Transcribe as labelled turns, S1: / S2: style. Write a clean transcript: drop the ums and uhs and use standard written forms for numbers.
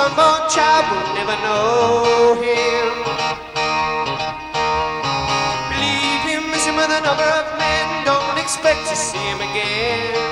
S1: unborn child will never know him. Believe him as him with a number of men, don't expect to see him again.